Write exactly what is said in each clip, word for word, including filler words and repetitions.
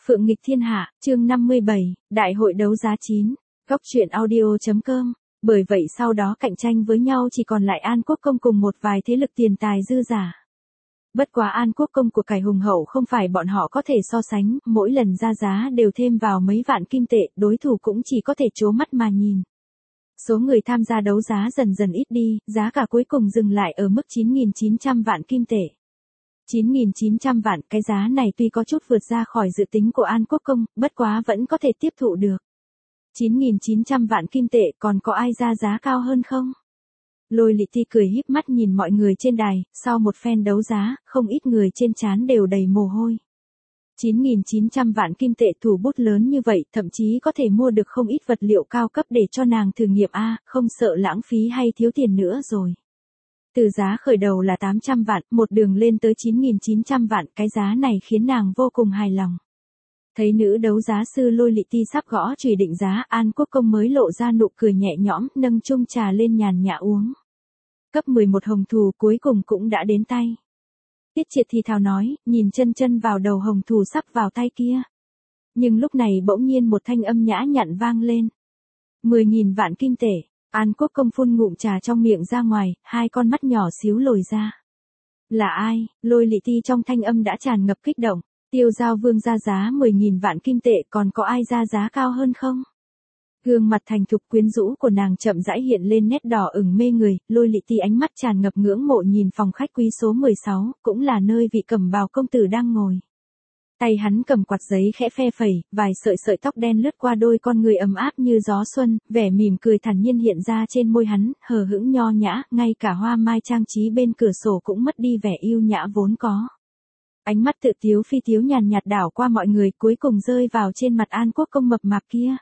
Phượng nghịch thiên hạ, chương năm mươi bảy, Đại hội đấu giá chín, Góc truyện audio chấm com. Bởi vậy sau đó cạnh tranh với nhau chỉ còn lại An Quốc Công cùng một vài thế lực tiền tài dư giả. Bất quá An Quốc Công của cải hùng hậu không phải bọn họ có thể so sánh, mỗi lần ra giá đều thêm vào mấy vạn kim tệ, đối thủ cũng chỉ có thể trố mắt mà nhìn. Số người tham gia đấu giá dần dần ít đi, giá cả cuối cùng dừng lại ở mức chín nghìn chín trăm vạn kim tệ. chín nghìn chín trăm vạn, cái giá này tuy có chút vượt ra khỏi dự tính của An Quốc Công, bất quá vẫn có thể tiếp thụ được. chín nghìn chín trăm vạn kim tệ, còn có ai ra giá cao hơn không? Lôi Lị Ti cười híp mắt nhìn mọi người trên đài, sau một phen đấu giá, không ít người trên trán đều đầy mồ hôi. chín nghìn chín trăm vạn kim tệ thủ bút lớn như vậy, thậm chí có thể mua được không ít vật liệu cao cấp để cho nàng thử nghiệm a, không sợ lãng phí hay thiếu tiền nữa rồi. Từ giá khởi đầu là tám trăm vạn, một đường lên tới chín nghìn chín trăm vạn, cái giá này khiến nàng vô cùng hài lòng. Thấy nữ đấu giá sư Lôi Lị Ti sắp gõ chùy định giá, An Quốc Công mới lộ ra nụ cười nhẹ nhõm, nâng chung trà lên nhàn nhã uống. Cấp mười một hồng thù cuối cùng cũng đã đến tay. Tiết Triệt thì thào nói, nhìn chân chân vào đầu hồng thù sắp vào tay kia. Nhưng lúc này bỗng nhiên một thanh âm nhã nhặn vang lên. mười nghìn vạn kim tệ. An Quốc Công phun ngụm trà trong miệng ra ngoài, hai con mắt nhỏ xíu lồi ra. Là ai? Lôi Lị Ti trong thanh âm đã tràn ngập kích động. Tiêu Giao Vương ra giá mười nghìn vạn kim tệ, còn có ai ra giá cao hơn không? Gương mặt thành thục quyến rũ của nàng chậm rãi hiện lên nét đỏ ửng mê người, Lôi Lị Ti ánh mắt tràn ngập ngưỡng mộ nhìn phòng khách quý số mười sáu, cũng là nơi vị cẩm bào công tử đang ngồi. Tay hắn cầm quạt giấy khẽ phe phẩy, vài sợi sợi tóc đen lướt qua đôi con người ấm áp như gió xuân, vẻ mỉm cười thản nhiên hiện ra trên môi hắn, hờ hững nho nhã, ngay cả hoa mai trang trí bên cửa sổ cũng mất đi vẻ yêu nhã vốn có. Ánh mắt tự tiếu phi tiếu nhàn nhạt đảo qua mọi người, cuối cùng rơi vào trên mặt An Quốc Công mập mạp kia.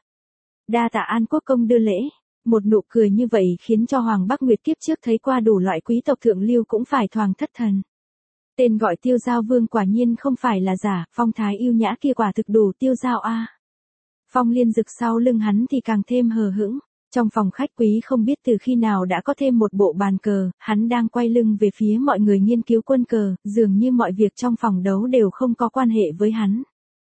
Đa tạ An Quốc Công đưa lễ. Một nụ cười như vậy khiến cho Hoàng Bắc Nguyệt kiếp trước thấy qua đủ loại quý tộc thượng lưu cũng phải thoáng thất thần. Tên gọi Tiêu Giao Vương quả nhiên không phải là giả, phong thái yêu nhã kia quả thực đủ tiêu giao a. Phong Liên Dực sau lưng hắn thì càng thêm hờ hững. Trong phòng khách quý không biết từ khi nào đã có thêm một bộ bàn cờ, hắn đang quay lưng về phía mọi người nghiên cứu quân cờ, dường như mọi việc trong phòng đấu đều không có quan hệ với hắn.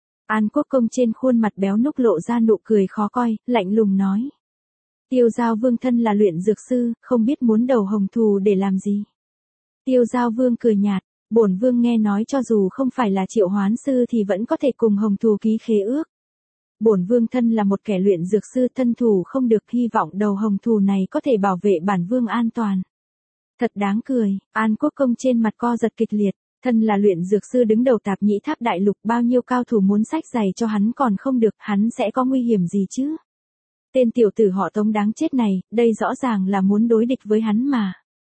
An Quốc Công trên khuôn mặt béo núc lộ ra nụ cười khó coi, lạnh lùng nói. Tiêu Giao Vương thân là luyện dược sư, không biết muốn đầu hồng thù để làm gì. Tiêu Giao Vương cười nhạt, bổn vương nghe nói cho dù không phải là triệu hoán sư thì vẫn có thể cùng hồng thù ký khế ước. Bổn vương thân là một kẻ luyện dược sư, thân thủ không được, hy vọng đầu hồng thù này có thể bảo vệ bản vương an toàn. Thật đáng cười, An Quốc Công trên mặt co giật kịch liệt, thân là luyện dược sư đứng đầu tạp nhĩ tháp đại lục, bao nhiêu cao thủ muốn xách giày cho hắn còn không được, hắn sẽ có nguy hiểm gì chứ? Tên tiểu tử họ Tống đáng chết này, đây rõ ràng là muốn đối địch với hắn mà.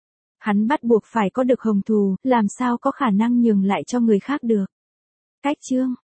Hắn bắt buộc phải có được hồng thù, làm sao có khả năng nhường lại cho người khác được. Cách chương